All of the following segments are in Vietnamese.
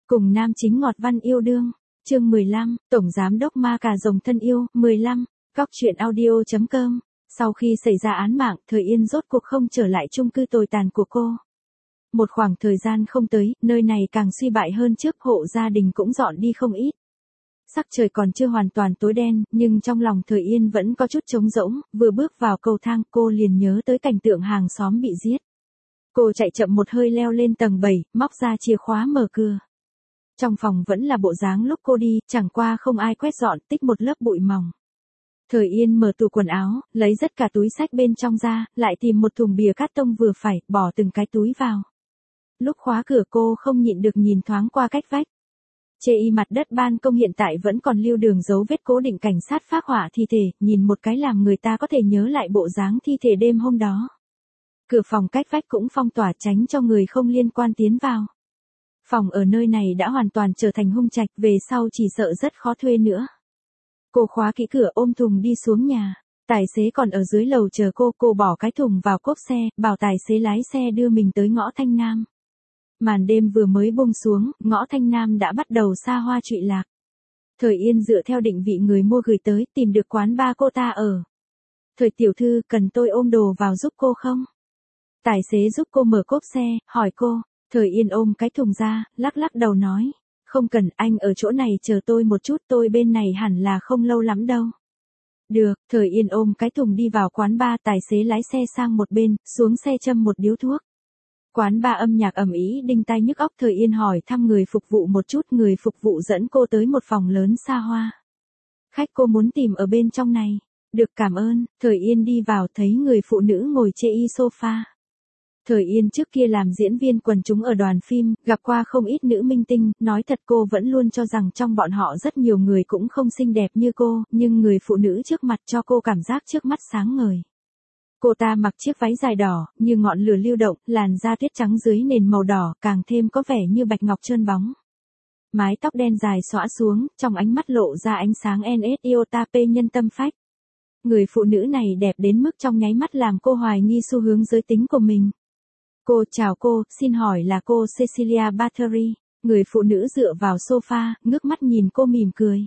Cùng nam chính ngọt văn yêu đương. Chương 15, Tổng Giám đốc Ma Cà Rồng thân yêu. 15, Cóc truyện audio.com. Sau khi xảy ra án mạng, Thời Yên rốt cuộc không trở lại chung cư tồi tàn của cô. Một khoảng thời gian không tới, nơi này càng suy bại hơn trước, hộ gia đình cũng dọn đi không ít. Sắc trời còn chưa hoàn toàn tối đen, nhưng trong lòng Thời Yên vẫn có chút trống rỗng, vừa bước vào cầu thang cô liền nhớ tới cảnh tượng hàng xóm bị giết. Cô chạy chậm một hơi leo lên tầng 7, móc ra chìa khóa mở cửa. Trong phòng vẫn là bộ dáng lúc cô đi, chẳng qua không ai quét dọn, tích một lớp bụi mỏng. Thời Yên mở tủ quần áo, lấy tất cả túi xách bên trong ra, lại tìm một thùng bìa cát tông vừa phải, bỏ từng cái túi vào. Lúc khóa cửa cô không nhịn được nhìn thoáng qua cách vách. Chê y mặt đất ban công hiện tại vẫn còn lưu đường dấu vết cố định cảnh sát phác họa thi thể, nhìn một cái làm người ta có thể nhớ lại bộ dáng thi thể đêm hôm đó. Cửa phòng cách vách cũng phong tỏa tránh cho người không liên quan tiến vào. Phòng ở nơi này đã hoàn toàn trở thành hung trạch, về sau chỉ sợ rất khó thuê nữa. Cô khóa kỹ cửa ôm thùng đi xuống nhà. Tài xế còn ở dưới lầu chờ cô bỏ cái thùng vào cốp xe, bảo tài xế lái xe đưa mình tới ngõ Thanh Nam. Màn đêm vừa mới buông xuống, ngõ Thanh Nam đã bắt đầu xa hoa trụy lạc. Thời Yên dựa theo định vị người mua gửi tới, tìm được quán bar cô ta ở. Thời tiểu thư, cần tôi ôm đồ vào giúp cô không? Tài xế giúp cô mở cốp xe, hỏi cô. Thời Yên ôm cái thùng ra, lắc lắc đầu nói. Không cần, anh ở chỗ này chờ tôi một chút, tôi bên này hẳn là không lâu lắm đâu. Được, Thời Yên ôm cái thùng đi vào quán bar, tài xế lái xe sang một bên, xuống xe châm một điếu thuốc. Quán bar âm nhạc ầm ĩ đinh tai nhức óc. Thời Yên hỏi thăm người phục vụ một chút, người phục vụ dẫn cô tới một phòng lớn xa hoa. Khách cô muốn tìm ở bên trong này. Được, cảm ơn. Thời Yên đi vào thấy người phụ nữ ngồi chê y sofa. Thời Yên trước kia làm diễn viên quần chúng ở đoàn phim, gặp qua không ít nữ minh tinh, nói thật cô vẫn luôn cho rằng trong bọn họ rất nhiều người cũng không xinh đẹp như cô, nhưng người phụ nữ trước mặt cho cô cảm giác trước mắt sáng ngời. Cô ta mặc chiếc váy dài đỏ, như ngọn lửa lưu động, làn da tuyết trắng dưới nền màu đỏ, càng thêm có vẻ như bạch ngọc trơn bóng. Mái tóc đen dài xõa xuống, trong ánh mắt lộ ra ánh sáng NS iota P nhân tâm phách. Người phụ nữ này đẹp đến mức trong nháy mắt làm cô hoài nghi xu hướng giới tính của mình. Cô, chào cô, xin hỏi là cô Cecilia Bathory. Người phụ nữ dựa vào sofa, ngước mắt nhìn cô mỉm cười.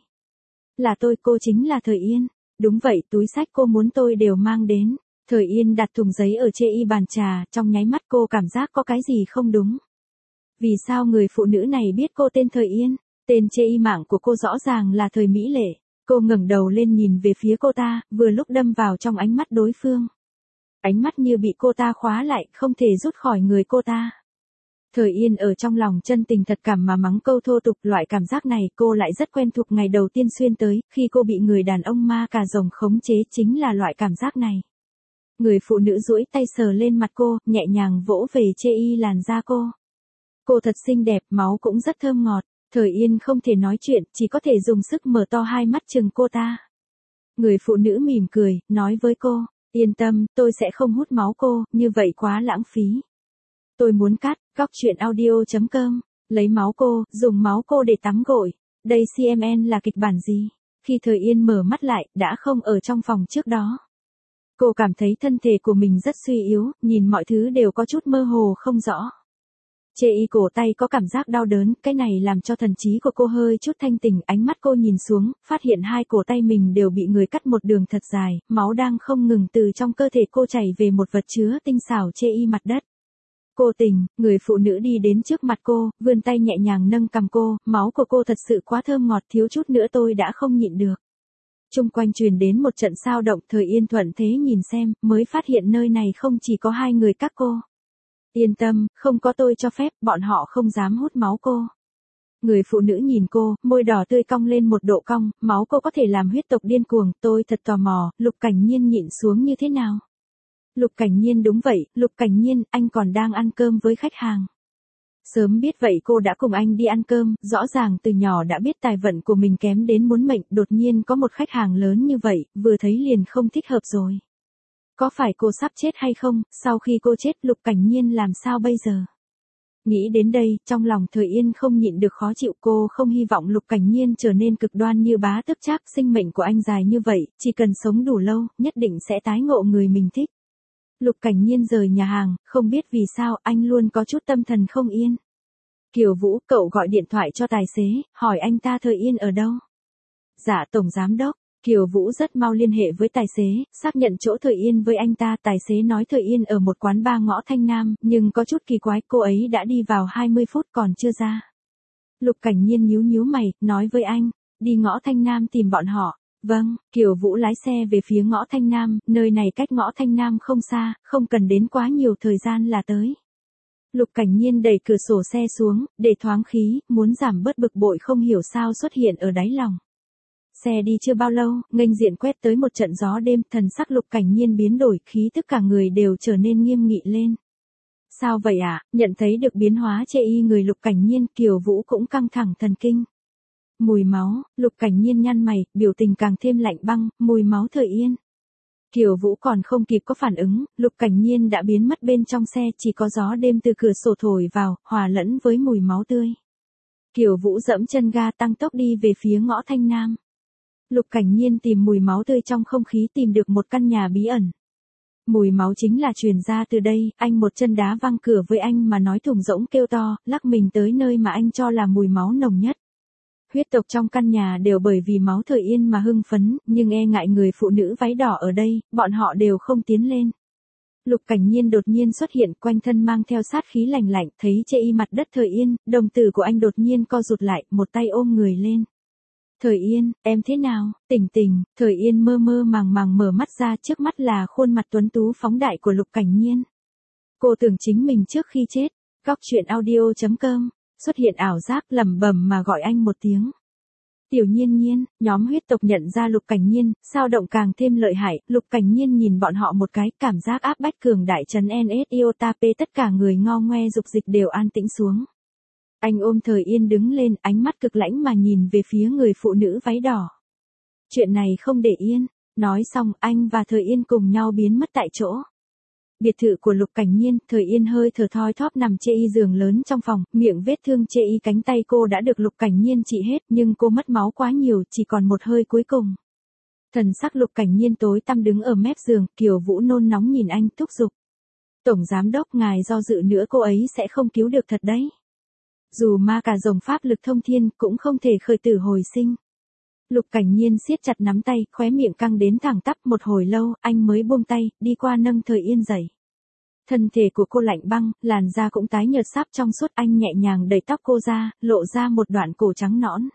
Là tôi, cô chính là Thời Yên. Đúng vậy, túi xách cô muốn tôi đều mang đến. Thời Yên đặt thùng giấy ở chê y bàn trà, trong nháy mắt cô cảm giác có cái gì không đúng. Vì sao người phụ nữ này biết cô tên Thời Yên? Tên chê y mạng của cô rõ ràng là Thời Mỹ Lệ. Cô ngẩng đầu lên nhìn về phía cô ta, vừa lúc đâm vào trong ánh mắt đối phương. Ánh mắt như bị cô ta khóa lại, không thể rút khỏi người cô ta. Thời Yên ở trong lòng chân tình thật cảm mà mắng câu thô tục, loại cảm giác này cô lại rất quen thuộc ngày đầu tiên xuyên tới, khi cô bị người đàn ông ma cà rồng khống chế, chính là loại cảm giác này. Người phụ nữ duỗi tay sờ lên mặt cô, nhẹ nhàng vỗ về chê y làn da cô. Cô thật xinh đẹp, máu cũng rất thơm ngọt. Thời Yên không thể nói chuyện, chỉ có thể dùng sức mở to hai mắt chừng cô ta. Người phụ nữ mỉm cười, nói với cô. Yên tâm, tôi sẽ không hút máu cô, như vậy quá lãng phí. Tôi muốn cắt, Cóc truyện audio.com, lấy máu cô, dùng máu cô để tắm gội. Đây CMN là kịch bản gì? Khi Thời Yên mở mắt lại, đã không ở trong phòng trước đó. Cô cảm thấy thân thể của mình rất suy yếu, nhìn mọi thứ đều có chút mơ hồ không rõ. Chê y cổ tay có cảm giác đau đớn, cái này làm cho thần trí của cô hơi chút thanh tỉnh, ánh mắt cô nhìn xuống, phát hiện hai cổ tay mình đều bị người cắt một đường thật dài, máu đang không ngừng từ trong cơ thể cô chảy về một vật chứa tinh xảo chê y mặt đất. Cô tỉnh, người phụ nữ đi đến trước mặt cô, vươn tay nhẹ nhàng nâng cằm cô, máu của cô thật sự quá thơm ngọt, thiếu chút nữa tôi đã không nhịn được. Chung quanh truyền đến một trận sao động. Thời Yên thuận thế nhìn xem, mới phát hiện nơi này không chỉ có hai người các cô. Yên tâm, không có tôi cho phép, bọn họ không dám hút máu cô. Người phụ nữ nhìn cô, môi đỏ tươi cong lên một độ cong, máu cô có thể làm huyết tộc điên cuồng, tôi thật tò mò, Lục Cảnh Nhiên nhịn xuống như thế nào? Lục Cảnh Nhiên, đúng vậy, Lục Cảnh Nhiên, anh còn đang ăn cơm với khách hàng. Sớm biết vậy cô đã cùng anh đi ăn cơm, rõ ràng từ nhỏ đã biết tài vận của mình kém đến muốn mệnh, đột nhiên có một khách hàng lớn như vậy, vừa thấy liền không thích hợp rồi. Có phải cô sắp chết hay không, sau khi cô chết Lục Cảnh Nhiên làm sao bây giờ? Nghĩ đến đây, trong lòng Thời Yên không nhịn được khó chịu, cô không hy vọng Lục Cảnh Nhiên trở nên cực đoan như Bá Tước Trác, sinh mệnh của anh dài như vậy, chỉ cần sống đủ lâu, nhất định sẽ tái ngộ người mình thích. Lục Cảnh Nhiên rời nhà hàng, không biết vì sao anh luôn có chút tâm thần không yên. Kiều Vũ, cậu gọi điện thoại cho tài xế, hỏi anh ta Thời Yên ở đâu. Dạ Tổng Giám Đốc. Kiều Vũ rất mau liên hệ với tài xế, xác nhận chỗ Thời Yên với anh ta. Tài xế nói Thời Yên ở một quán bar ngõ Thanh Nam, nhưng có chút kỳ quái, cô ấy đã đi vào 20 phút còn chưa ra. Lục Cảnh Nhiên nhíu nhíu mày, nói với anh, đi ngõ Thanh Nam tìm bọn họ. Vâng, Kiều Vũ lái xe về phía ngõ Thanh Nam, nơi này cách ngõ Thanh Nam không xa, không cần đến quá nhiều thời gian là tới. Lục Cảnh Nhiên đẩy cửa sổ xe xuống, để thoáng khí, muốn giảm bớt bực bội không hiểu sao xuất hiện ở đáy lòng. Xe đi chưa bao lâu, nghênh diện quét tới một trận gió đêm, thần sắc Lục Cảnh Nhiên biến đổi, khí tức cả người đều trở nên nghiêm nghị lên. Sao vậy ạ? Nhận thấy được biến hóa chê y người Lục Cảnh Nhiên, Kiều Vũ cũng căng thẳng thần kinh. Mùi máu, Lục Cảnh Nhiên nhăn mày, biểu tình càng thêm lạnh băng, mùi máu Thời Yên. Kiều Vũ còn không kịp có phản ứng, Lục Cảnh Nhiên đã biến mất bên trong xe, chỉ có gió đêm từ cửa sổ thổi vào, hòa lẫn với mùi máu tươi. Kiều Vũ dẫm chân ga tăng tốc đi về phía ngõ Thanh Nam. Lục Cảnh Nhiên tìm mùi máu tươi trong không khí, tìm được một căn nhà bí ẩn. Mùi máu chính là truyền ra từ đây, anh một chân đá văng cửa với anh mà nói thùng rỗng kêu to, lắc mình tới nơi mà anh cho là mùi máu nồng nhất. Huyết tộc trong căn nhà đều bởi vì máu Thời Yên mà hưng phấn, nhưng e ngại người phụ nữ váy đỏ ở đây, bọn họ đều không tiến lên. Lục Cảnh Nhiên đột nhiên xuất hiện, quanh thân mang theo sát khí lạnh lạnh, thấy chê y mặt đất Thời Yên, đồng tử của anh đột nhiên co rụt lại, một tay ôm người lên. Thời Yên, em thế nào? Tỉnh tỉnh. Thời Yên mơ mơ màng màng mở mắt ra, trước mắt là khuôn mặt tuấn tú phóng đại của Lục Cảnh Nhiên. Cô tưởng chính mình trước khi chết. Góc truyện audio.com, xuất hiện ảo giác, lẩm bẩm mà gọi anh một tiếng. Tiểu Nhiên Nhiên. Nhóm huyết tộc nhận ra Lục Cảnh Nhiên, sao động càng thêm lợi hại. Lục Cảnh Nhiên nhìn bọn họ một cái, cảm giác áp bách cường đại trấn NS Iota P, tất cả người ngo ngoe dục dịch đều an tĩnh xuống. Anh ôm Thời Yên đứng lên, ánh mắt cực lãnh mà nhìn về phía người phụ nữ váy đỏ. Chuyện này không để yên. Nói xong, anh và Thời Yên cùng nhau biến mất tại chỗ. Biệt thự của Lục Cảnh Nhiên, Thời Yên hơi thở thoi thóp nằm chê y giường lớn trong phòng, miệng vết thương chê y cánh tay cô đã được Lục Cảnh Nhiên trị hết, nhưng cô mất máu quá nhiều, chỉ còn một hơi cuối cùng. Thần sắc Lục Cảnh Nhiên tối tăm đứng ở mép giường, Kiều Vũ nôn nóng nhìn anh, thúc giục. Tổng Giám Đốc, ngài do dự nữa cô ấy sẽ không cứu được thật đấy. Dù ma cà rồng pháp lực thông thiên, cũng không thể khởi tử hồi sinh. Lục Cảnh Nhiên siết chặt nắm tay, khóe miệng căng đến thẳng tắp, một hồi lâu, anh mới buông tay, đi qua nâng Thời Yên dậy. Thân thể của cô lạnh băng, làn da cũng tái nhợt sáp trong suốt, anh nhẹ nhàng đẩy tóc cô ra, lộ ra một đoạn cổ trắng nõn.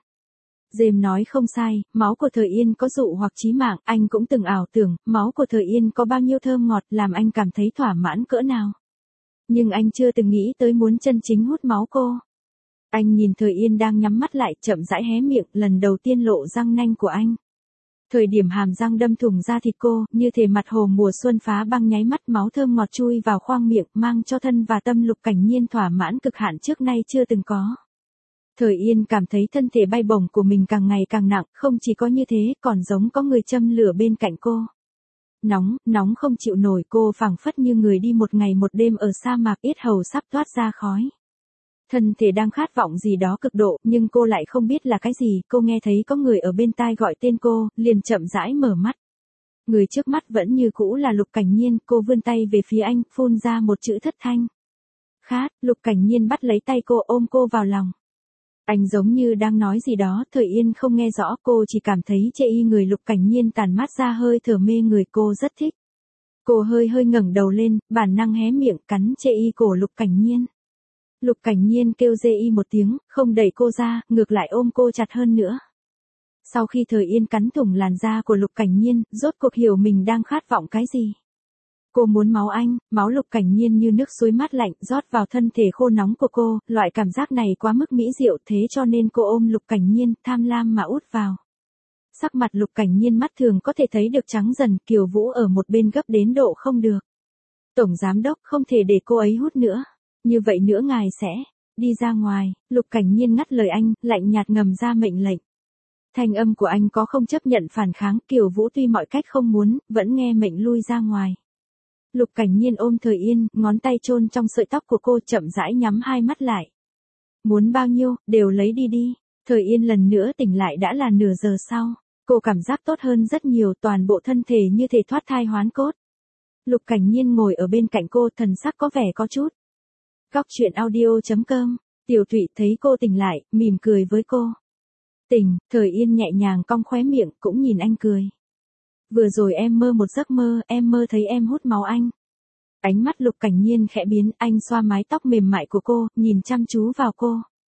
Dêm nói không sai, máu của Thời Yên có dụ hoặc chí mạng, anh cũng từng ảo tưởng, máu của Thời Yên có bao nhiêu thơm ngọt, làm anh cảm thấy thỏa mãn cỡ nào. Nhưng anh chưa từng nghĩ tới muốn chân chính hút máu cô. Anh nhìn Thời Yên đang nhắm mắt lại, chậm rãi hé miệng, lần đầu tiên lộ răng nanh của anh. Thời điểm hàm răng đâm thủng da thịt cô, như thể mặt hồ mùa xuân phá băng, nháy mắt máu thơm ngọt chui vào khoang miệng, mang cho thân và tâm Lục Cảnh Nhiên thỏa mãn cực hạn trước nay chưa từng có. Thời Yên cảm thấy thân thể bay bổng của mình càng ngày càng nặng, không chỉ có như thế, còn giống có người châm lửa bên cạnh cô. Nóng, nóng không chịu nổi, cô phảng phất như người đi một ngày một đêm ở sa mạc, yết hầu sắp toát ra khói. Thân thể đang khát vọng gì đó cực độ, nhưng cô lại không biết là cái gì, cô nghe thấy có người ở bên tai gọi tên cô, liền chậm rãi mở mắt. Người trước mắt vẫn như cũ là Lục Cảnh Nhiên, cô vươn tay về phía anh, phun ra một chữ thất thanh. Khát. Lục Cảnh Nhiên bắt lấy tay cô, ôm cô vào lòng. Anh giống như đang nói gì đó, Thời Yên không nghe rõ, cô chỉ cảm thấy chê y người Lục Cảnh Nhiên tàn mát ra hơi thở mê người, cô rất thích. Cô hơi hơi ngẩng đầu lên, bản năng hé miệng cắn chê y cổ Lục Cảnh Nhiên. Lục Cảnh Nhiên kêu dê y một tiếng, không đẩy cô ra, ngược lại ôm cô chặt hơn nữa. Sau khi Thời Yên cắn thủng làn da của Lục Cảnh Nhiên, rốt cuộc hiểu mình đang khát vọng cái gì. Cô muốn máu anh, máu Lục Cảnh Nhiên như nước suối mát lạnh rót vào thân thể khô nóng của cô, loại cảm giác này quá mức mỹ diệu, thế cho nên cô ôm Lục Cảnh Nhiên, tham lam mà út vào. Sắc mặt Lục Cảnh Nhiên mắt thường có thể thấy được trắng dần, Kiều Vũ ở một bên gấp đến độ không được. Tổng Giám Đốc, không thể để cô ấy hút nữa. Như vậy nữa ngài sẽ đi ra ngoài. Lục Cảnh Nhiên ngắt lời anh, lạnh nhạt ngầm ra mệnh lệnh. Thanh âm của anh có không chấp nhận phản kháng, Kiều Vũ tuy mọi cách không muốn, vẫn nghe mệnh lui ra ngoài. Lục Cảnh Nhiên ôm Thời Yên, ngón tay chôn trong sợi tóc của cô, chậm rãi nhắm hai mắt lại. Muốn bao nhiêu, đều lấy đi đi. Thời Yên lần nữa tỉnh lại đã là nửa giờ sau. Cô cảm giác tốt hơn rất nhiều, toàn bộ thân thể như thể thoát thai hoán cốt. Lục Cảnh Nhiên ngồi ở bên cạnh cô, thần sắc có vẻ có chút. Góc truyện audio.com Tiểu Thụy thấy cô tỉnh lại, mỉm cười với cô. Tỉnh, Thời Yên nhẹ nhàng cong khóe miệng, cũng nhìn anh cười. Vừa rồi em mơ một giấc mơ, em mơ thấy em hút máu anh. Ánh mắt Lục Cảnh Nhiên khẽ biến, anh xoa mái tóc mềm mại của cô, nhìn chăm chú vào cô.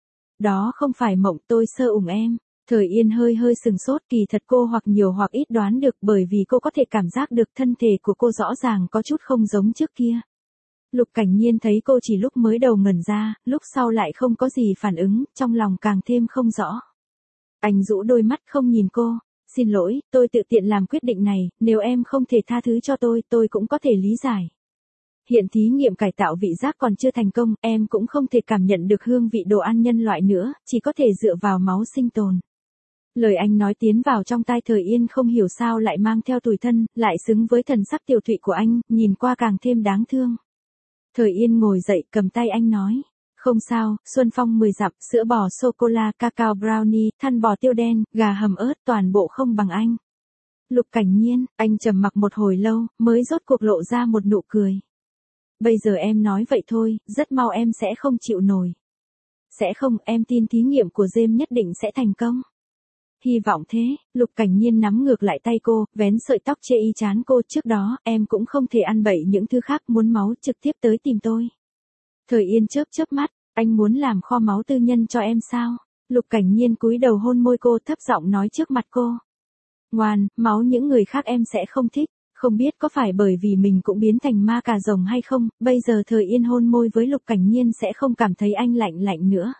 Đó không phải mộng, tôi sơ ủng em. Thời Yên hơi hơi sừng sốt, kỳ thật cô hoặc nhiều hoặc ít đoán được, bởi vì cô có thể cảm giác được thân thể của cô rõ ràng có chút không giống trước kia. Lục Cảnh Nhiên thấy cô chỉ lúc mới đầu ngẩn ra, lúc sau lại không có gì phản ứng, trong lòng càng thêm không rõ. Anh rũ đôi mắt không nhìn cô. Xin lỗi, tôi tự tiện làm quyết định này, nếu em không thể tha thứ cho tôi cũng có thể lý giải. Hiện thí nghiệm cải tạo vị giác còn chưa thành công, em cũng không thể cảm nhận được hương vị đồ ăn nhân loại nữa, chỉ có thể dựa vào máu sinh tồn. Lời anh nói tiến vào trong tai Thời Yên không hiểu sao lại mang theo tủi thân, lại xứng với thần sắc Tiểu Thụy của anh, nhìn qua càng thêm đáng thương. Thời Yên ngồi dậy cầm tay anh nói. Không sao, Xuân Phong 10 dặm, sữa bò sô-cô-la, cacao brownie, than bò tiêu đen, gà hầm ớt, toàn bộ không bằng anh. Lục Cảnh Nhiên, anh trầm mặc một hồi lâu, mới rốt cuộc lộ ra một nụ cười. Bây giờ em nói vậy thôi, rất mau em sẽ không chịu nổi. Sẽ không, em tin thí nghiệm của James nhất định sẽ thành công. Hy vọng thế. Lục Cảnh Nhiên nắm ngược lại tay cô, vén sợi tóc chê y chán cô. Trước đó, em cũng không thể ăn bậy những thứ khác, muốn máu trực tiếp tới tìm tôi. Thời Yên chớp chớp mắt, anh muốn làm kho máu tư nhân cho em sao? Lục Cảnh Nhiên cúi đầu hôn môi cô, thấp giọng nói trước mặt cô. Ngoan, máu những người khác em sẽ không thích. Không biết có phải bởi vì mình cũng biến thành ma cà rồng hay không, bây giờ Thời Yên hôn môi với Lục Cảnh Nhiên sẽ không cảm thấy anh lạnh lạnh nữa.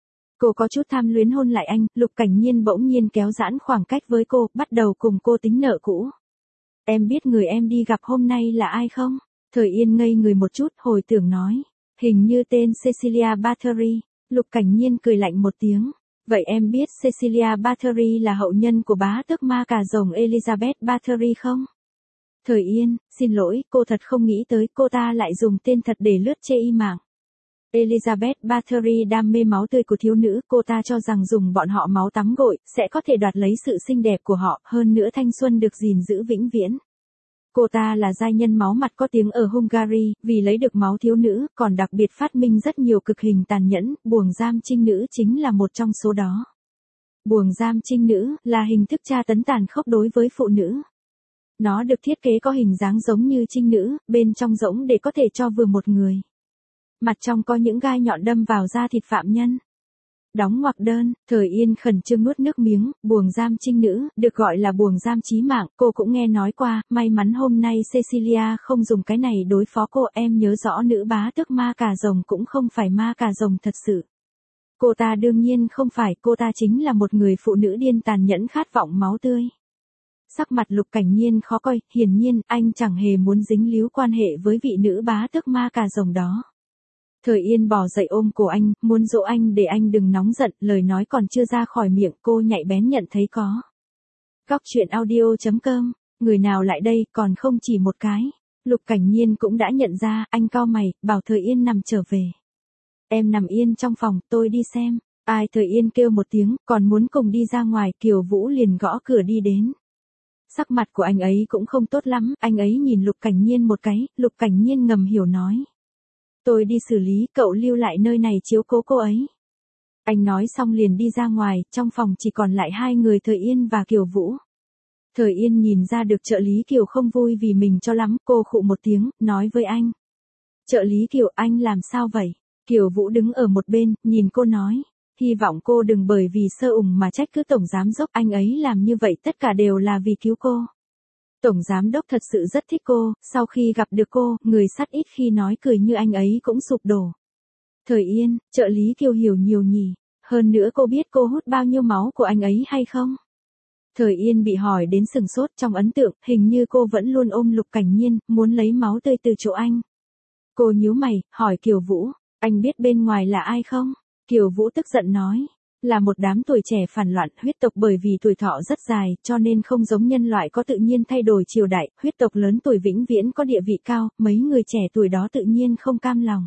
Cô có chút tham luyến hôn lại anh, Lục Cảnh Nhiên bỗng nhiên kéo giãn khoảng cách với cô, bắt đầu cùng cô tính nợ cũ. Em biết người em đi gặp hôm nay là ai không? Thời Yên ngây người một chút, hồi tưởng nói. Hình như tên Cecilia Bathory. Lục Cảnh Nhiên cười lạnh một tiếng. Vậy em biết Cecilia Bathory là hậu nhân của bá tước ma cà rồng Elizabeth Bathory không? Thời Yên, xin lỗi, cô thật không nghĩ tới cô ta lại dùng tên thật để lướt chê y mạng. Elizabeth Bathory đam mê máu tươi của thiếu nữ, cô ta cho rằng dùng bọn họ máu tắm gội, sẽ có thể đoạt lấy sự xinh đẹp của họ, hơn nữa thanh xuân được gìn giữ vĩnh viễn. Cô ta là giai nhân máu mặt có tiếng ở Hungary, vì lấy được máu thiếu nữ, còn đặc biệt phát minh rất nhiều cực hình tàn nhẫn, buồng giam trinh nữ chính là một trong số đó. Buồng giam trinh nữ, là hình thức tra tấn tàn khốc đối với phụ nữ. Nó được thiết kế có hình dáng giống như trinh nữ, bên trong rỗng để có thể cho vừa một người. Mặt trong có những gai nhọn đâm vào da thịt phạm nhân. Đóng ngoặc đơn, Thời Yên khẩn trương nuốt nước miếng, buồng giam trinh nữ, được gọi là buồng giam chí mạng, cô cũng nghe nói qua, may mắn hôm nay Cecilia không dùng cái này đối phó cô. Em nhớ rõ nữ bá tước ma cà rồng cũng không phải ma cà rồng thật sự. Cô ta đương nhiên không phải, cô ta chính là một người phụ nữ điên tàn nhẫn khát vọng máu tươi. Sắc mặt Lục Cảnh Nhiên khó coi, hiển nhiên, anh chẳng hề muốn dính líu quan hệ với vị nữ bá tước ma cà rồng đó. Thời Yên bò dậy ôm cổ anh, muốn dỗ anh để anh đừng nóng giận, lời nói còn chưa ra khỏi miệng, cô nhạy bén nhận thấy có. Góc truyện audio.com, người nào lại đây, còn không chỉ một cái. Lục Cảnh Nhiên cũng đã nhận ra, anh cau mày, bảo Thời Yên nằm trở về. Em nằm yên trong phòng, tôi đi xem. Ai? Thời Yên kêu một tiếng, còn muốn cùng đi ra ngoài, Kiều Vũ liền gõ cửa đi đến. Sắc mặt của anh ấy cũng không tốt lắm, anh ấy nhìn Lục Cảnh Nhiên một cái, Lục Cảnh Nhiên ngầm hiểu nói. Tôi đi xử lý, cậu lưu lại nơi này chiếu cố cô ấy. Anh nói xong liền đi ra ngoài, trong phòng chỉ còn lại hai người Thời Yên và Kiều Vũ. Thời Yên nhìn ra được trợ lý Kiều không vui vì mình cho lắm, cô khụ một tiếng, nói với anh. Trợ lý Kiều, anh làm sao vậy? Kiều Vũ đứng ở một bên, nhìn cô nói. Hy vọng cô đừng bởi vì sơ ủng mà trách cứ tổng giám đốc, anh ấy làm như vậy tất cả đều là vì cứu cô. Tổng giám đốc thật sự rất thích cô, sau khi gặp được cô, người sắt ít khi nói cười như anh ấy cũng sụp đổ. Thời Yên, trợ lý Kiều hiểu nhiều nhỉ, hơn nữa cô biết cô hút bao nhiêu máu của anh ấy hay không? Thời Yên bị hỏi đến sừng sốt, trong ấn tượng, hình như cô vẫn luôn ôm Lục Cảnh Nhiên, muốn lấy máu tươi từ chỗ anh. Cô nhíu mày, hỏi Kiều Vũ, anh biết bên ngoài là ai không? Kiều Vũ tức giận nói. Là một đám tuổi trẻ phản loạn, huyết tộc bởi vì tuổi thọ rất dài, cho nên không giống nhân loại có tự nhiên thay đổi triều đại, huyết tộc lớn tuổi vĩnh viễn có địa vị cao, mấy người trẻ tuổi đó tự nhiên không cam lòng.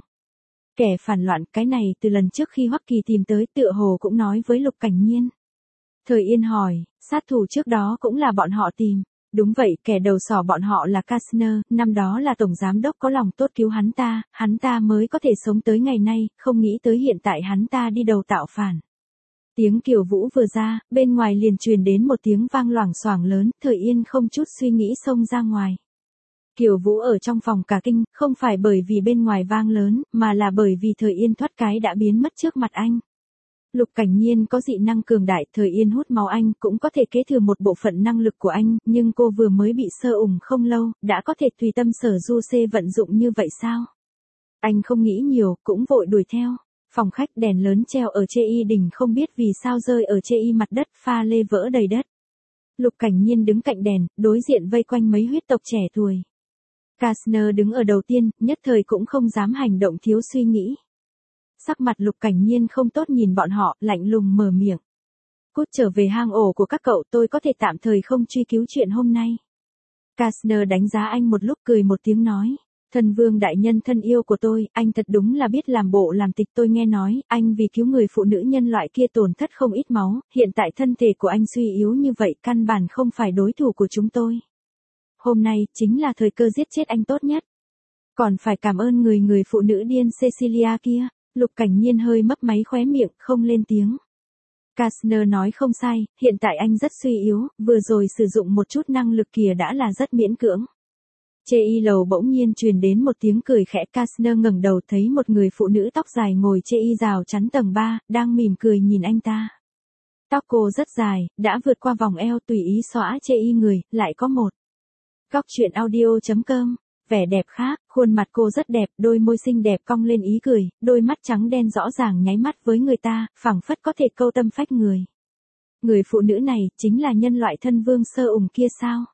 Kẻ phản loạn, cái này từ lần trước khi Hoắc Kỳ tìm tới tựa hồ cũng nói với Lục Cảnh Nhiên. Thời Yên hỏi, sát thủ trước đó cũng là bọn họ tìm. Đúng vậy, kẻ đầu sỏ bọn họ là Kastner, năm đó là tổng giám đốc có lòng tốt cứu hắn ta mới có thể sống tới ngày nay, không nghĩ tới hiện tại hắn ta đi đầu tạo phản. Tiếng Kiều Vũ vừa ra, bên ngoài liền truyền đến một tiếng vang loảng xoảng lớn, Thời Yên không chút suy nghĩ xông ra ngoài. Kiều Vũ ở trong phòng cả kinh, không phải bởi vì bên ngoài vang lớn, mà là bởi vì Thời Yên thoát cái đã biến mất trước mặt anh. Lục Cảnh Nhiên có dị năng cường đại, Thời Yên hút máu anh cũng có thể kế thừa một bộ phận năng lực của anh, nhưng cô vừa mới bị sơ ủng không lâu, đã có thể tùy tâm sở du xê vận dụng như vậy sao? Anh không nghĩ nhiều, cũng vội đuổi theo. Phòng khách đèn lớn treo ở chê y đỉnh không biết vì sao rơi ở chê y mặt đất, pha lê vỡ đầy đất. Lục Cảnh Nhiên đứng cạnh đèn, đối diện vây quanh mấy huyết tộc trẻ tuổi. Kastner đứng ở đầu tiên, nhất thời cũng không dám hành động thiếu suy nghĩ. Sắc mặt Lục Cảnh Nhiên không tốt nhìn bọn họ, lạnh lùng mở miệng. Cút trở về hang ổ của các cậu, tôi có thể tạm thời không truy cứu chuyện hôm nay. Kastner đánh giá anh một lúc cười một tiếng nói. Thân vương đại nhân thân yêu của tôi, anh thật đúng là biết làm bộ làm tịch. Tôi nghe nói, anh vì cứu người phụ nữ nhân loại kia tổn thất không ít máu, hiện tại thân thể của anh suy yếu như vậy căn bản không phải đối thủ của chúng tôi. Hôm nay, chính là thời cơ giết chết anh tốt nhất. Còn phải cảm ơn người phụ nữ điên Cecilia kia. Lục Cảnh Nhiên hơi mấp máy khóe miệng, không lên tiếng. Kastner nói không sai, hiện tại anh rất suy yếu, vừa rồi sử dụng một chút năng lực kìa đã là rất miễn cưỡng. Chê y lầu bỗng nhiên truyền đến một tiếng cười khẽ. Kastner ngẩng đầu thấy một người phụ nữ tóc dài ngồi chê y rào chắn tầng 3, đang mỉm cười nhìn anh ta. Tóc cô rất dài, đã vượt qua vòng eo tùy ý xõa chê y người, lại có một. Góc truyện audio.com. Vẻ đẹp khác, khuôn mặt cô rất đẹp, đôi môi xinh đẹp cong lên ý cười, đôi mắt trắng đen rõ ràng nháy mắt với người ta, phảng phất có thể câu tâm phách người. Người phụ nữ này, chính là nhân loại thân vương sơ ủng kia sao?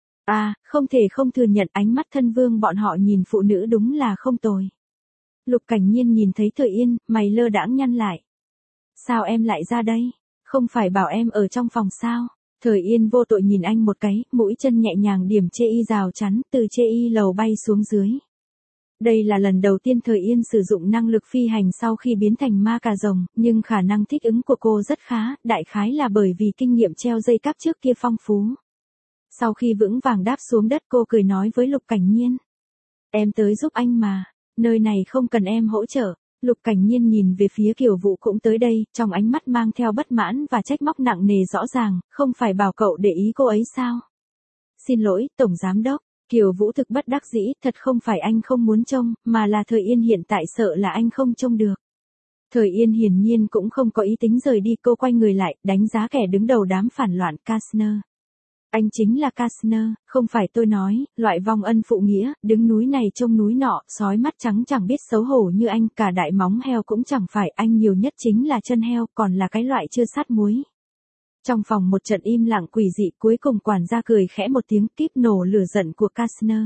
À, không thể không thừa nhận ánh mắt thân vương bọn họ nhìn phụ nữ đúng là không tồi. Lục Cảnh Nhiên nhìn thấy Thời Yên, mày lơ đãng nhăn lại. Sao em lại ra đây? Không phải bảo em ở trong phòng sao? Thời Yên vô tội nhìn anh một cái, mũi chân nhẹ nhàng điểm chê y rào chắn, từ chê y lầu bay xuống dưới. Đây là lần đầu tiên Thời Yên sử dụng năng lực phi hành sau khi biến thành ma cà rồng, nhưng khả năng thích ứng của cô rất khá, đại khái là bởi vì kinh nghiệm treo dây cáp trước kia phong phú. Sau khi vững vàng đáp xuống đất cô cười nói với Lục Cảnh Nhiên. Em tới giúp anh mà, nơi này không cần em hỗ trợ. Lục Cảnh Nhiên nhìn về phía Kiều Vũ cũng tới đây, trong ánh mắt mang theo bất mãn và trách móc nặng nề rõ ràng, không phải bảo cậu để ý cô ấy sao? Xin lỗi, Tổng Giám Đốc. Kiều Vũ thực bất đắc dĩ, thật không phải anh không muốn trông, mà là Thời Yên hiện tại sợ là anh không trông được. Thời Yên hiển nhiên cũng không có ý tính rời đi, cô quay người lại, đánh giá kẻ đứng đầu đám phản loạn Kastner. Anh chính là Kastner, không phải tôi nói, loại vong ân phụ nghĩa, đứng núi này trông núi nọ, sói mắt trắng chẳng biết xấu hổ như anh, cả đại móng heo cũng chẳng phải, anh nhiều nhất chính là chân heo, còn là cái loại chưa sát muối. Trong phòng một trận im lặng quỷ dị, cuối cùng quản gia cười khẽ một tiếng, kíp nổ lửa giận của Kastner.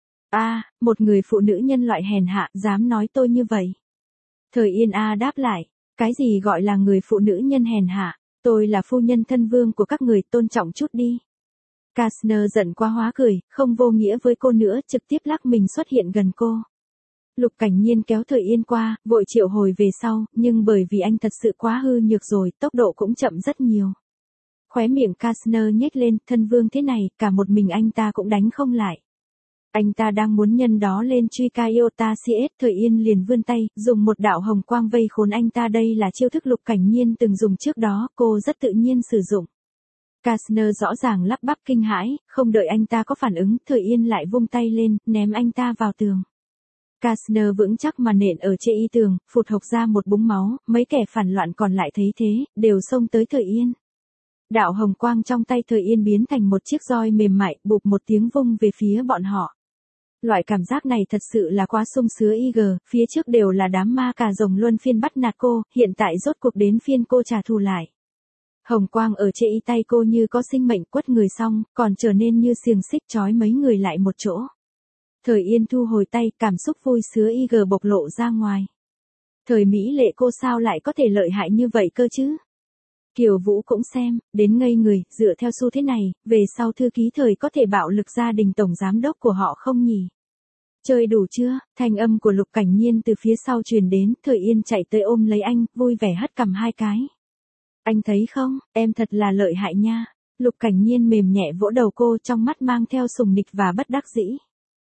Một người phụ nữ nhân loại hèn hạ, dám nói tôi như vậy. Thời Yên đáp lại, cái gì gọi là người phụ nữ nhân hèn hạ, tôi là phu nhân thân vương của các người, tôn trọng chút đi. Kastner giận quá hóa cười, không vô nghĩa với cô nữa, trực tiếp lắc mình xuất hiện gần cô. Lục Cảnh Nhiên kéo Thời Yên qua, vội triệu hồi về sau, nhưng bởi vì anh thật sự quá hư nhược rồi, tốc độ cũng chậm rất nhiều. Khóe miệng Kastner nhếch lên, thân vương thế này, cả một mình anh ta cũng đánh không lại. Anh ta đang muốn nhân đó lên truy ca Iota CS, Thời Yên liền vươn tay, dùng một đạo hồng quang vây khốn anh ta, đây là chiêu thức Lục Cảnh Nhiên từng dùng trước đó, cô rất tự nhiên sử dụng. Kastner rõ ràng lắp bắp kinh hãi, không đợi anh ta có phản ứng, Thời Yên lại vung tay lên, ném anh ta vào tường. Kastner vững chắc mà nện ở chê y tường, phụt hộc ra một búng máu, mấy kẻ phản loạn còn lại thấy thế, đều xông tới Thời Yên. Đạo hồng quang trong tay Thời Yên biến thành một chiếc roi mềm mại, bụp một tiếng vung về phía bọn họ. Loại cảm giác này thật sự là quá sung sướng IG, phía trước đều là đám ma cà rồng luân phiên bắt nạt cô, hiện tại rốt cuộc đến phiên cô trả thù lại. Hồng quang ở chê y tay cô như có sinh mệnh, quất người xong, còn trở nên như xiềng xích trói mấy người lại một chỗ. Thời Yên thu hồi tay, cảm xúc vui sướng IG bộc lộ ra ngoài. Thời Mỹ Lệ cô sao lại có thể lợi hại như vậy cơ chứ? Kiều Vũ cũng xem, đến ngây người, dựa theo xu thế này, về sau thư ký Thời có thể bạo lực gia đình tổng giám đốc của họ không nhỉ? Chơi đủ chưa? Thanh âm của Lục Cảnh Nhiên từ phía sau truyền đến, Thời Yên chạy tới ôm lấy anh, vui vẻ hất cằm hai cái. Anh thấy không, em thật là lợi hại nha. Lục Cảnh Nhiên mềm nhẹ vỗ đầu cô, trong mắt mang theo sùng nịch và bất đắc dĩ.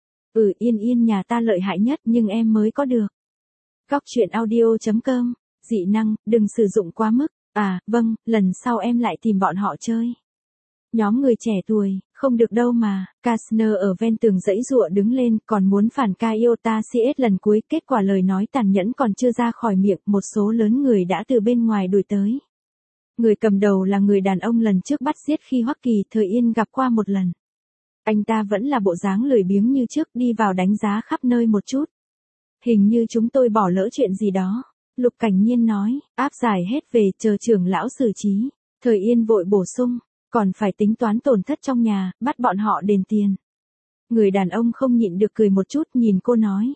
Yên Yên nhà ta lợi hại nhất nhưng em mới có được. Góc truyện audio.com, dị năng, đừng sử dụng quá mức. Vâng, lần sau em lại tìm bọn họ chơi. Nhóm người trẻ tuổi, không được đâu mà. Kastner ở ven tường giãy giụa đứng lên, còn muốn phản Iota CS lần cuối, kết quả lời nói tàn nhẫn còn chưa ra khỏi miệng, một số lớn người đã từ bên ngoài đuổi tới. Người cầm đầu là người đàn ông lần trước bắt giết khi Hoắc Kỳ Thời Yên gặp qua một lần. Anh ta vẫn là bộ dáng lười biếng như trước, đi vào đánh giá khắp nơi một chút. Hình như chúng tôi bỏ lỡ chuyện gì đó. Lục Cảnh Nhiên nói, áp giải hết về, chờ trưởng lão xử trí. Thời Yên vội bổ sung, còn phải tính toán tổn thất trong nhà, bắt bọn họ đền tiền. Người đàn ông không nhịn được cười một chút, nhìn cô nói.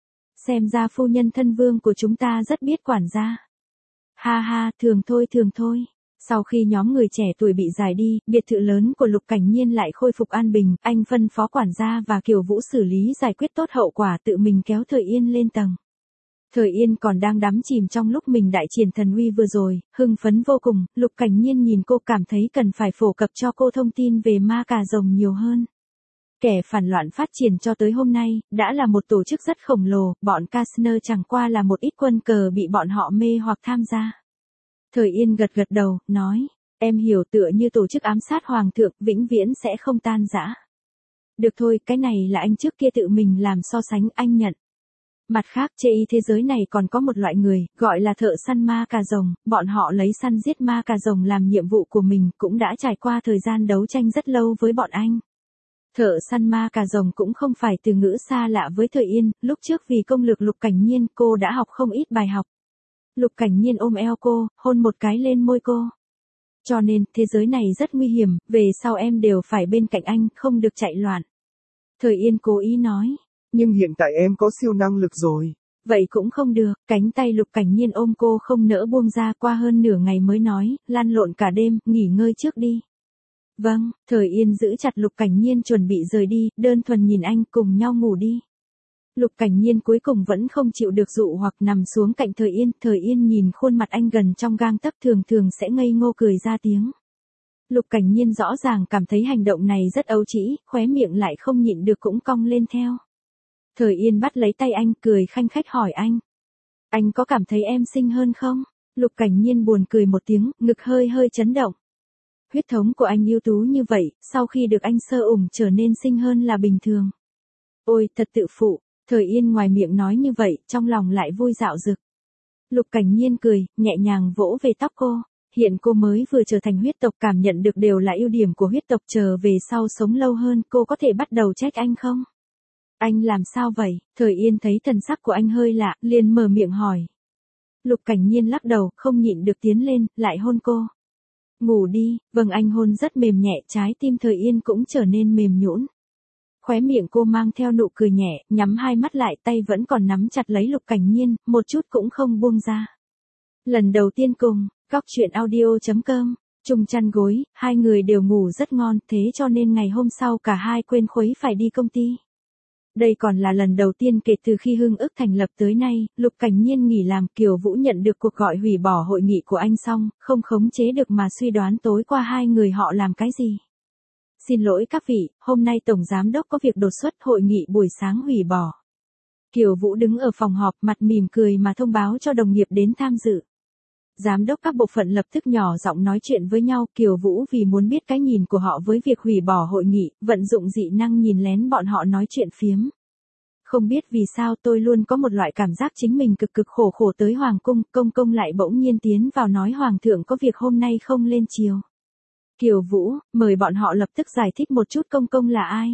Xem ra phu nhân thân vương của chúng ta rất biết quản gia. Ha ha, thường thôi. Sau khi nhóm người trẻ tuổi bị giải đi, biệt thự lớn của Lục Cảnh Nhiên lại khôi phục an bình, anh phân phó quản gia và Kiều Vũ xử lý giải quyết tốt hậu quả, tự mình kéo Thời Yên lên tầng. Thời Yên còn đang đắm chìm trong lúc mình đại triển thần uy vừa rồi, hưng phấn vô cùng, Lục Cảnh Nhiên nhìn cô cảm thấy cần phải phổ cập cho cô thông tin về ma cà rồng nhiều hơn. Kẻ phản loạn phát triển cho tới hôm nay, đã là một tổ chức rất khổng lồ, bọn Kastner chẳng qua là một ít quân cờ bị bọn họ mê hoặc tham gia. Thời Yên gật đầu, nói, em hiểu, tựa như tổ chức ám sát hoàng thượng, vĩnh viễn sẽ không tan rã. Được thôi, cái này là anh trước kia tự mình làm so sánh, anh nhận. Mặt khác, trên thế giới này còn có một loại người, gọi là thợ săn ma cà rồng, bọn họ lấy săn giết ma cà rồng làm nhiệm vụ của mình, cũng đã trải qua thời gian đấu tranh rất lâu với bọn anh. Thợ săn ma cà rồng cũng không phải từ ngữ xa lạ với Thời Yên, lúc trước vì công lược Lục Cảnh Nhiên, cô đã học không ít bài học. Lục Cảnh Nhiên ôm eo cô, hôn một cái lên môi cô. Cho nên, thế giới này rất nguy hiểm, về sau em đều phải bên cạnh anh, không được chạy loạn. Thời Yên cố ý nói. Nhưng hiện tại em có siêu năng lực rồi. Vậy cũng không được, cánh tay Lục Cảnh Nhiên ôm cô không nỡ buông ra, qua hơn nửa ngày mới nói, lăn lộn cả đêm, nghỉ ngơi trước đi. Vâng, Thời Yên giữ chặt Lục Cảnh Nhiên chuẩn bị rời đi, đơn thuần nhìn anh, cùng nhau ngủ đi. Lục Cảnh Nhiên cuối cùng vẫn không chịu được dụ hoặc nằm xuống cạnh Thời Yên nhìn khuôn mặt anh gần trong gang tấc, thường sẽ ngây ngô cười ra tiếng. Lục Cảnh Nhiên rõ ràng cảm thấy hành động này rất ấu trĩ, khóe miệng lại không nhịn được cũng cong lên theo. Thời Yên bắt lấy tay anh, cười khanh khách hỏi anh. Anh có cảm thấy em xinh hơn không? Lục Cảnh Nhiên buồn cười một tiếng, ngực hơi chấn động. Huyết thống của anh ưu tú như vậy, sau khi được anh sơ ủng trở nên xinh hơn là bình thường. Ôi, thật tự phụ. Thời Yên ngoài miệng nói như vậy, trong lòng lại vui dạo dực. Lục Cảnh Nhiên cười, nhẹ nhàng vỗ về tóc cô. Hiện cô mới vừa trở thành huyết tộc, cảm nhận được đều là ưu điểm của huyết tộc, chờ về sau sống lâu hơn, cô có thể bắt đầu trách anh không? Anh làm sao vậy? Thời Yên thấy thần sắc của anh hơi lạ, liền mở miệng hỏi. Lục Cảnh Nhiên lắc đầu, không nhịn được tiến lên, lại hôn cô. Ngủ đi. Vâng, anh hôn rất mềm nhẹ, trái tim Thời Yên cũng trở nên mềm nhũn. Khóe miệng cô mang theo nụ cười nhẹ, nhắm hai mắt lại, tay vẫn còn nắm chặt lấy Lục Cảnh Nhiên, một chút cũng không buông ra. Lần đầu tiên cùng, góc truyện audio.com, chung chăn gối, hai người đều ngủ rất ngon, thế cho nên ngày hôm sau cả hai quên khuấy phải đi công ty. Đây còn là lần đầu tiên kể từ khi Hưng Ức thành lập tới nay, Lục Cảnh Nhiên nghỉ làm, Kiều Vũ nhận được cuộc gọi hủy bỏ hội nghị của anh xong, không khống chế được mà suy đoán tối qua hai người họ làm cái gì. Xin lỗi các vị, hôm nay Tổng Giám Đốc có việc đột xuất, hội nghị buổi sáng hủy bỏ. Kiều Vũ đứng ở phòng họp, mặt mỉm cười mà thông báo cho đồng nghiệp đến tham dự. Giám đốc các bộ phận lập tức nhỏ giọng nói chuyện với nhau, Kiều Vũ vì muốn biết cái nhìn của họ với việc hủy bỏ hội nghị, vận dụng dị năng nhìn lén bọn họ nói chuyện phiếm. Không biết vì sao tôi luôn có một loại cảm giác chính mình cực khổ tới Hoàng cung, công lại bỗng nhiên tiến vào nói Hoàng thượng có việc hôm nay không lên chiều. Kiều Vũ, mời bọn họ lập tức giải thích một chút công là ai.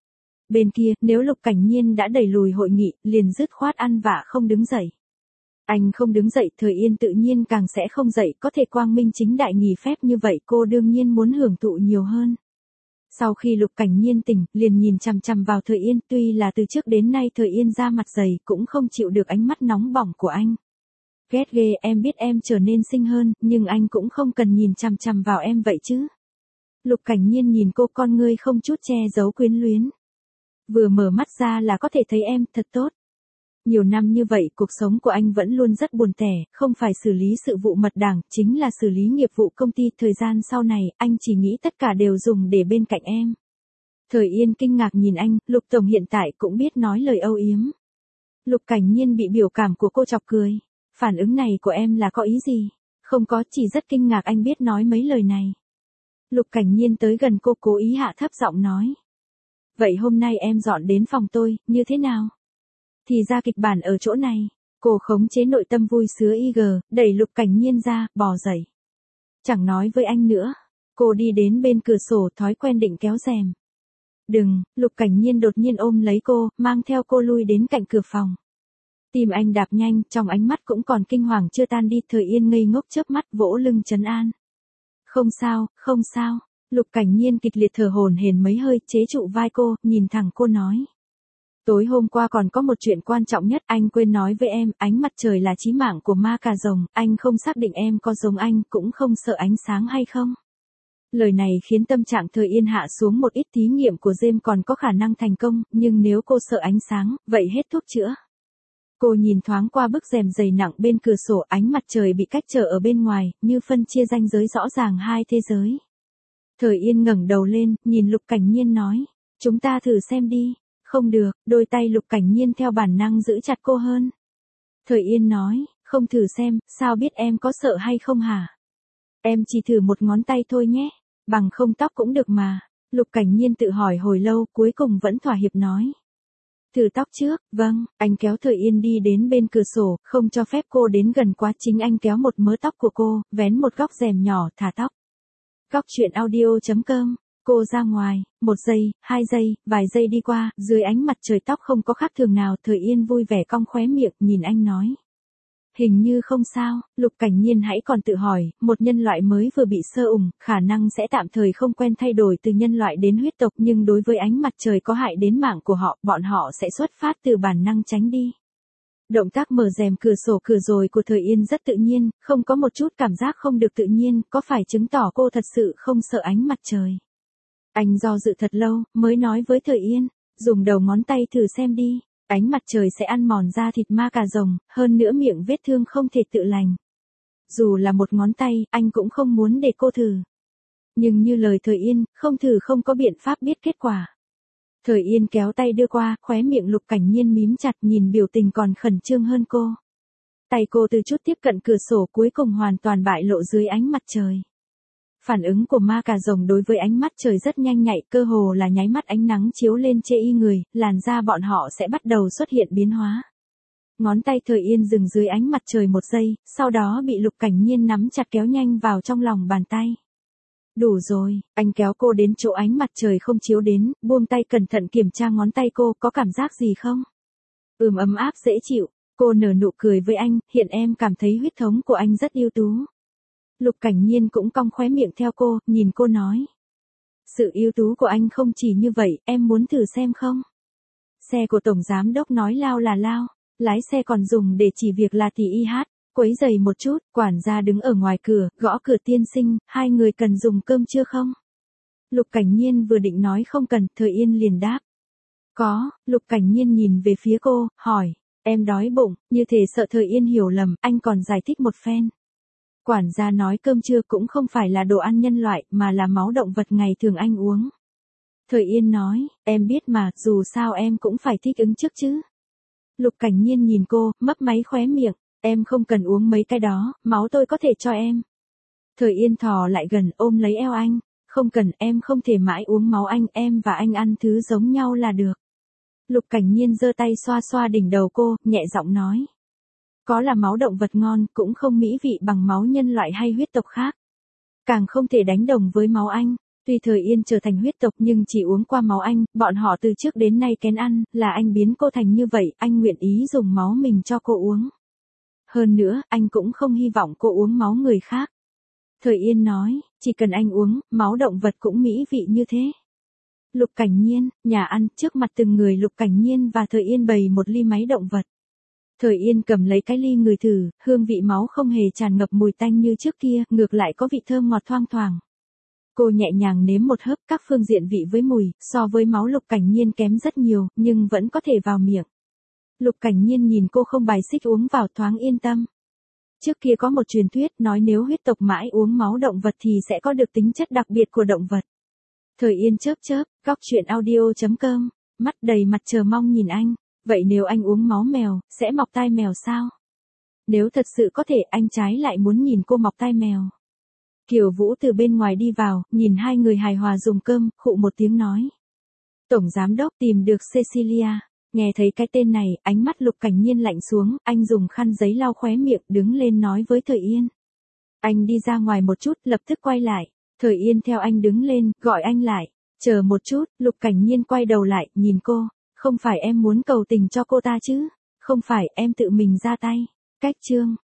Bên kia, nếu Lục Cảnh Nhiên đã đẩy lùi hội nghị, liền dứt khoát ăn vạ không đứng dậy. Anh không đứng dậy, Thời Yên tự nhiên càng sẽ không dậy, có thể quang minh chính đại nghỉ phép như vậy, cô đương nhiên muốn hưởng thụ nhiều hơn. Sau khi Lục Cảnh Nhiên tỉnh, liền nhìn chằm vào Thời Yên, tuy là từ trước đến nay Thời Yên da mặt dày, cũng không chịu được ánh mắt nóng bỏng của anh. Ghét ghê, em biết em trở nên xinh hơn, nhưng anh cũng không cần nhìn chằm vào em vậy chứ. Lục Cảnh Nhiên nhìn cô, con ngươi không chút che giấu quyến luyến. Vừa mở mắt ra là có thể thấy em, thật tốt. Nhiều năm như vậy cuộc sống của anh vẫn luôn rất buồn tẻ, không phải xử lý sự vụ mật đảng, chính là xử lý nghiệp vụ công ty. Thời gian sau này, anh chỉ nghĩ tất cả đều dùng để bên cạnh em. Thời Yên kinh ngạc nhìn anh, Lục Tổng hiện tại cũng biết nói lời âu yếm. Lục Cảnh Nhiên bị biểu cảm của cô chọc cười. Phản ứng này của em là có ý gì? Không có, chỉ rất kinh ngạc anh biết nói mấy lời này. Lục Cảnh Nhiên tới gần cô cố ý hạ thấp giọng nói. Vậy hôm nay em dọn đến phòng tôi, như thế nào? Thì ra kịch bản ở chỗ này. Cô khống chế nội tâm vui sướng IG, đẩy Lục Cảnh Nhiên ra, bò dậy. Chẳng nói với anh nữa. Cô đi đến bên cửa sổ thói quen định kéo rèm. Đừng, Lục Cảnh Nhiên đột nhiên ôm lấy cô, mang theo cô lui đến cạnh cửa phòng. Tim anh đạp nhanh, trong ánh mắt cũng còn kinh hoàng chưa tan đi. Thời Yên ngây ngốc chớp mắt vỗ lưng trấn an. Không sao, không sao. Lục Cảnh Nhiên kịch liệt thở hổn hển mấy hơi, chế trụ vai cô, nhìn thẳng cô nói. Tối hôm qua còn có một chuyện quan trọng nhất, anh quên nói với em, ánh mặt trời là chí mạng của ma cà rồng, anh không xác định em có giống anh, cũng không sợ ánh sáng hay không. Lời này khiến tâm trạng Thời Yên hạ xuống một ít. Thí nghiệm của James còn có khả năng thành công, nhưng nếu cô sợ ánh sáng, vậy hết thuốc chữa. Cô nhìn thoáng qua bức rèm dày nặng bên cửa sổ, ánh mặt trời bị cách trở ở bên ngoài, như phân chia ranh giới rõ ràng hai thế giới. Thời Yên ngẩng đầu lên, nhìn Lục Cảnh Nhiên nói, chúng ta thử xem đi. Không được, đôi tay Lục Cảnh Nhiên theo bản năng giữ chặt cô hơn. Thời Yên nói, không thử xem, sao biết em có sợ hay không hả? Em chỉ thử một ngón tay thôi nhé, bằng không tóc cũng được mà. Lục Cảnh Nhiên tự hỏi hồi lâu, cuối cùng vẫn thỏa hiệp nói. Thử tóc trước, vâng, anh kéo Thời Yên đi đến bên cửa sổ, không cho phép cô đến gần quá. Chính anh kéo một mớ tóc của cô, vén một góc rèm nhỏ, thả tóc. Góc truyện audio.com. Cô ra ngoài, 1 giây, 2 giây, vài giây đi qua, dưới ánh mặt trời tóc không có khác thường nào. Thời Yên vui vẻ cong khóe miệng, nhìn anh nói. Hình như không sao. Lục Cảnh Nhiên hãy còn tự hỏi, một nhân loại mới vừa bị sơ ủng, khả năng sẽ tạm thời không quen thay đổi từ nhân loại đến huyết tộc, nhưng đối với ánh mặt trời có hại đến mạng của họ, bọn họ sẽ xuất phát từ bản năng tránh đi. Động tác mở rèm cửa sổ cửa rồi của Thời Yên rất tự nhiên, không có một chút cảm giác không được tự nhiên, có phải chứng tỏ cô thật sự không sợ ánh mặt trời. Anh do dự thật lâu, mới nói với Thời Yên, dùng đầu ngón tay thử xem đi, ánh mặt trời sẽ ăn mòn da thịt ma cà rồng, hơn nữa miệng vết thương không thể tự lành. Dù là một ngón tay, anh cũng không muốn để cô thử. Nhưng như lời Thời Yên, không thử không có biện pháp biết kết quả. Thời Yên kéo tay đưa qua, khóe miệng Lục Cảnh Nhiên mím chặt, nhìn biểu tình còn khẩn trương hơn cô. Tay cô từ chút tiếp cận cửa sổ, cuối cùng hoàn toàn bại lộ dưới ánh mặt trời. Phản ứng của ma cà rồng đối với ánh mắt trời rất nhanh nhạy, cơ hồ là nháy mắt ánh nắng chiếu lên chê y người, làn da bọn họ sẽ bắt đầu xuất hiện biến hóa. Ngón tay Thời Yên dừng dưới ánh mặt trời 1 giây, sau đó bị Lục Cảnh Nhiên nắm chặt kéo nhanh vào trong lòng bàn tay. Đủ rồi, anh kéo cô đến chỗ ánh mặt trời không chiếu đến, buông tay cẩn thận kiểm tra ngón tay cô, có cảm giác gì không? Ấm áp dễ chịu, cô nở nụ cười với anh, hiện em cảm thấy huyết thống của anh rất ưu tú. Lục Cảnh Nhiên cũng cong khóe miệng theo cô, nhìn cô nói. Sự ưu tú của anh không chỉ như vậy, em muốn thử xem không? Xe của Tổng Giám Đốc nói lao là lao, lái xe còn dùng để chỉ việc là thì y hát. Quấy giày một chút, quản gia đứng ở ngoài cửa, gõ cửa. Tiên sinh, hai người cần dùng cơm chưa không? Lục Cảnh Nhiên vừa định nói không cần, Thời Yên liền đáp. Có. Lục Cảnh Nhiên nhìn về phía cô, hỏi, em đói bụng, như thể sợ Thời Yên hiểu lầm, anh còn giải thích một phen. Quản gia nói cơm trưa cũng không phải là đồ ăn nhân loại, mà là máu động vật ngày thường anh uống. Thời Yên nói, em biết mà, dù sao em cũng phải thích ứng trước chứ. Lục Cảnh Nhiên nhìn cô, mấp máy khóe miệng, em không cần uống mấy cái đó, máu tôi có thể cho em. Thời Yên thò lại gần ôm lấy eo anh, không cần, em không thể mãi uống máu anh, em và anh ăn thứ giống nhau là được. Lục Cảnh Nhiên giơ tay xoa xoa đỉnh đầu cô, nhẹ giọng nói. Có là máu động vật ngon, cũng không mỹ vị bằng máu nhân loại hay huyết tộc khác. Càng không thể đánh đồng với máu anh. Tuy Thời Yên trở thành huyết tộc nhưng chỉ uống qua máu anh, bọn họ từ trước đến nay kén ăn, là anh biến cô thành như vậy, anh nguyện ý dùng máu mình cho cô uống. Hơn nữa, anh cũng không hy vọng cô uống máu người khác. Thời Yên nói, chỉ cần anh uống, máu động vật cũng mỹ vị như thế. Lục Cảnh Nhiên, nhà ăn, trước mặt từng người Lục Cảnh Nhiên và Thời Yên bày một ly máy động vật. Thời Yên cầm lấy cái ly ngửi thử, hương vị máu không hề tràn ngập mùi tanh như trước kia, ngược lại có vị thơm ngọt thoang thoảng. Cô nhẹ nhàng nếm một hớp, các phương diện vị với mùi, so với máu Lục Cảnh Nhiên kém rất nhiều, nhưng vẫn có thể vào miệng. Lục Cảnh Nhiên nhìn cô không bài xích uống vào thoáng yên tâm. Trước kia có một truyền thuyết nói nếu huyết tộc mãi uống máu động vật thì sẽ có được tính chất đặc biệt của động vật. Thời Yên chớp chớp, góc chuyện audio.com, mắt đầy mặt chờ mong nhìn anh. Vậy nếu anh uống máu mèo, sẽ mọc tai mèo sao? Nếu thật sự có thể, anh trái lại muốn nhìn cô mọc tai mèo. Kiều Vũ từ bên ngoài đi vào, nhìn hai người hài hòa dùng cơm, khụ một tiếng nói. Tổng giám đốc tìm được Cecilia. Nghe thấy cái tên này, ánh mắt Lục Cảnh Nhiên lạnh xuống, anh dùng khăn giấy lau khóe miệng, đứng lên nói với Thời Yên. Anh đi ra ngoài một chút, lập tức quay lại. Thời Yên theo anh đứng lên, gọi anh lại. Chờ một chút, Lục Cảnh Nhiên quay đầu lại, nhìn cô. Không phải em muốn cầu tình cho cô ta chứ? Không phải, em tự mình ra tay. Cách chương.